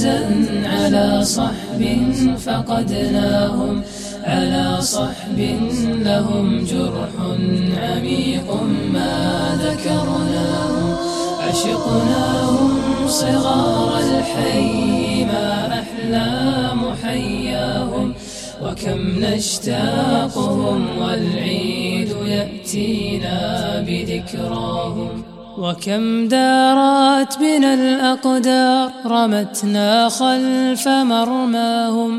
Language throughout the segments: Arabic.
تحزن على صحب فقدناهم، على صحب لهم جرح عميق ما ذكرناه. عشقناهم صغار الحي ما أحلى محياهم، وكم نشتاقهم والعيد يأتينا بذكراهم. وكم دارت بنا الأقدار رمتنا خلف مرماهم،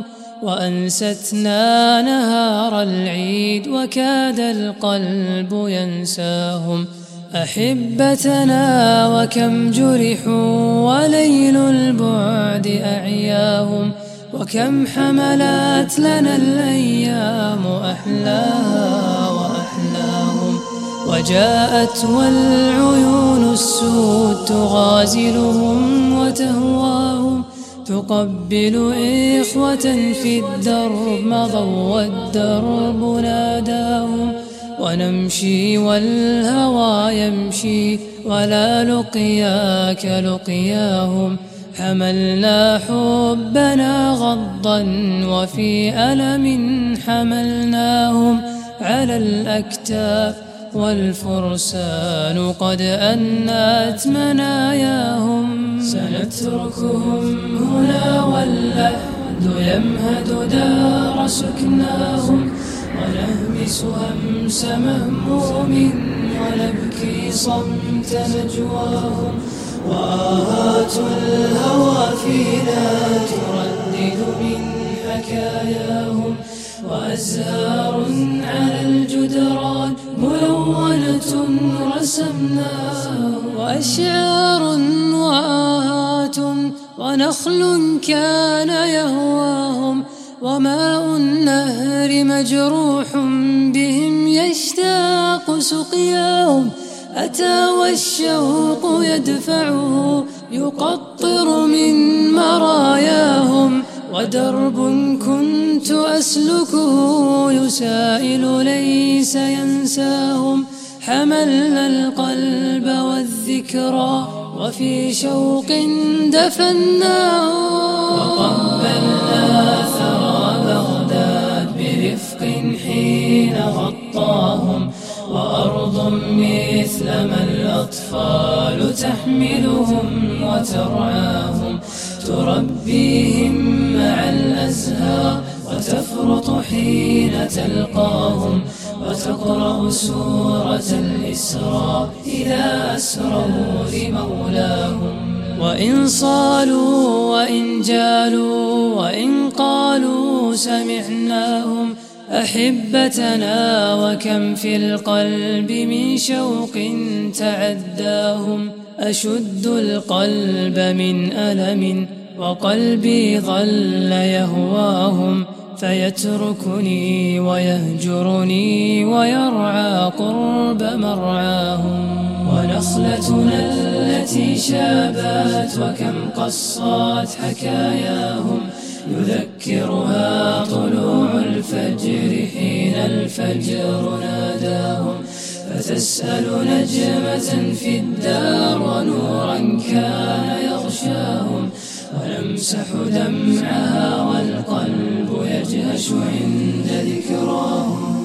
وأنستنا نهار العيد وكاد القلب ينساهم. أحبتنا وكم جرحوا وليل البعد أعياهم، وكم حملت لنا الأيام أحلاها وأحلاهم. وجاءت والعيون السود تغازلهم وتهواهم، تقبل إخوة في الدرب مضوا والدرب ناداهم. ونمشي والهوى يمشي ولا لقياك لقياهم، حملنا حبنا غضا وفي ألم حملناهم على الأكتاف، والفرسان قد أنت مناياهم. سنتركهم هنا واللحد يمهد دار سكناهم، ونهمس همس مهموم ونبكي صمت نجواهم. وآهات الهوى فينا تردد من حكاياهم، وأزهار على الجدران ملونة رسمناها، وأشعار وآهات ونخل كان يهواهم، وماء النهر مجروح بهم يشتاق سقياهم. أتى والشوق يدفعه يقطر من مراياهم، ودرب كنت أسلكه يسائل ليس ينساهم. حملنا القلب والذكرى وفي شوق دفناه، وقبلنا ثرى بغداد برفق حين غطاهم. وأرض مثلما الأطفال تحملهم وترعاهم، تربيهم مع الأزهار وتفرط حين تلقاهم، وتقرأ سورة الإسراء إذا أسروا لمولاهم. وإن صالوا وإن جالوا وإن قالوا سمعناهم أحبتنا، وكم في القلب من شوق تعداهم. أشد القلب من ألم وقلبي ظل يهواهم، فيتركني ويهجرني ويرعى قرب مرعاهم. ونخلتنا التي شابت وكم قصت حكاياهم، يذكرها طلوع الفجر حين الفجر ناداهم. فتسأل نجمة في الدار ونورا كان يغشاهم، ونمسح دمعها والقلب يجهش عند ذكراهم.